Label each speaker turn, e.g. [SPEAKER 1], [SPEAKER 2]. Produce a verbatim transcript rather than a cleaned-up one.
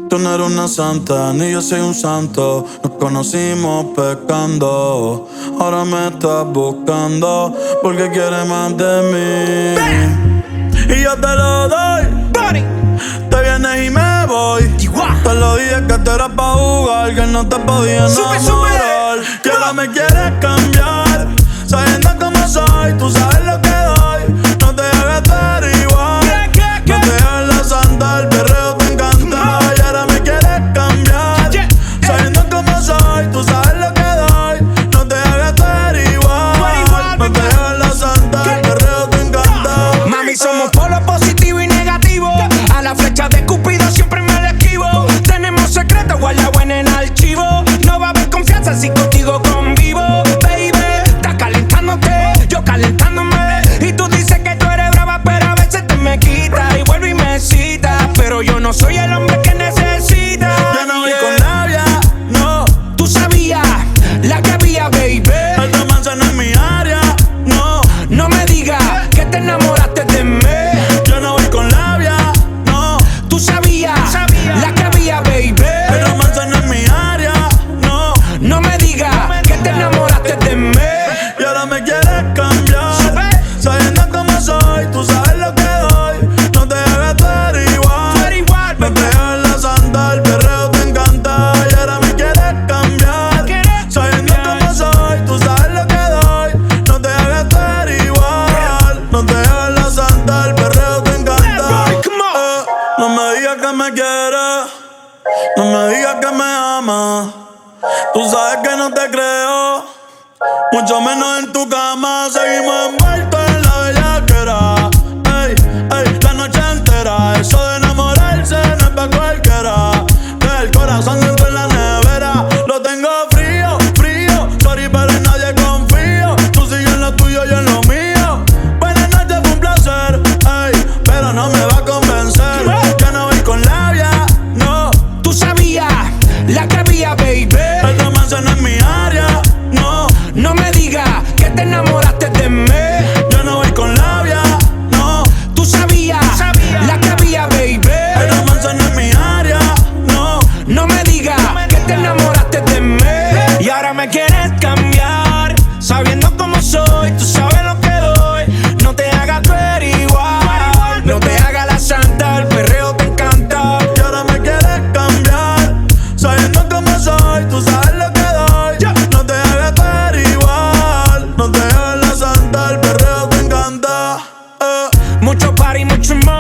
[SPEAKER 1] Tú no eres una santa, ni yo soy un santo. Nos conocimos pecando. Ahora me estás buscando porque quieres más de mí. Y yo te lo doy. Te vienes y me voy. Te lo dije que tú eras pa' jugar, que no te podía enamorar. Que ahora me quieres cambiar, sabiendo cómo soy. Tú sabes lo que doy. No te hagas estar igual. No te hagas la santa, el perreo te encanta. Y ahora me quieres cambiar, sabiendo cómo soy. Tú sabes lo que doy. No te hagas estar igual. No te hagas la santa, el perreo te encanta.
[SPEAKER 2] Mami, somos polo positivo y negativo. A la flecha de Cupido siempre me la esquivo. Tenemos secretos guardados en el archivo. No va a haber confianza si contigo convivo. Baby, estás calentándote, yo calentándome. Y tú dices que tú eres brava, pero a veces te me quitas y vuelve y me cita. Pero yo no soy el hombre que necesita.
[SPEAKER 1] Yo no voy con labia, no.
[SPEAKER 2] Tú sabías la que había, baby.
[SPEAKER 1] Esta manzana es mi área, no.
[SPEAKER 2] No me digas que te enamoraste de mí.
[SPEAKER 1] Yo no voy con labia, no.
[SPEAKER 2] Tú sabías la que había, baby.
[SPEAKER 1] Esta manzana es mi área, no.
[SPEAKER 2] No me digas que te enamoraste de mí.
[SPEAKER 1] Y ahora me quieres cambiar, sabiendo cómo soy. Tú sabes lo que doy. No te hagas estar igual. No te hagas la santa, el perreo te encanta. Y ahora me quieres cambiar, sabiendo cómo soy. Tú sabes lo que doy. No te hagas estar igual. No te hagas la santa, el perreo te encanta. Eh, no me digas que me quieres, no me digas que me amas. Tú sabes que no te creo, mucho menos en tu cama. Seguimos envueltos en la bellaquera. Ey, ey, la noche entera. Eso de enamorarse no es pa' cualquiera. Que el corazón dentro en la nevera lo tengo frío, frío. Sorry, pero en nadie confío. Tú sigues en lo tuyo, yo en lo mío. Buenas noches, fue un placer, ey, pero no me va a convencer. Yo no voy con labia, no.
[SPEAKER 2] Tú sabías la que había, baby.
[SPEAKER 1] Esta manzana es mi área, no.
[SPEAKER 2] No me digas que te enamoraste de mí.
[SPEAKER 1] Yo no voy con labia, no.
[SPEAKER 2] Tú sabías la que había, baby.
[SPEAKER 1] Esta manzana es mi área, no.
[SPEAKER 2] No me digas que te enamoraste de mí. Y ahora me quieres cambiar, sabiendo cómo soy. Tú sabes lo que doy. No te hagas ver igual. No te hagas la santa, el perreo te encanta.
[SPEAKER 1] Y ahora me quieres cambiar, sabiendo cómo soy. Tú sabes lo que doy. No te hagas estar igual. No te hagas la santa, el perreo te encanta. Eh.
[SPEAKER 2] Mucho party, mucho more.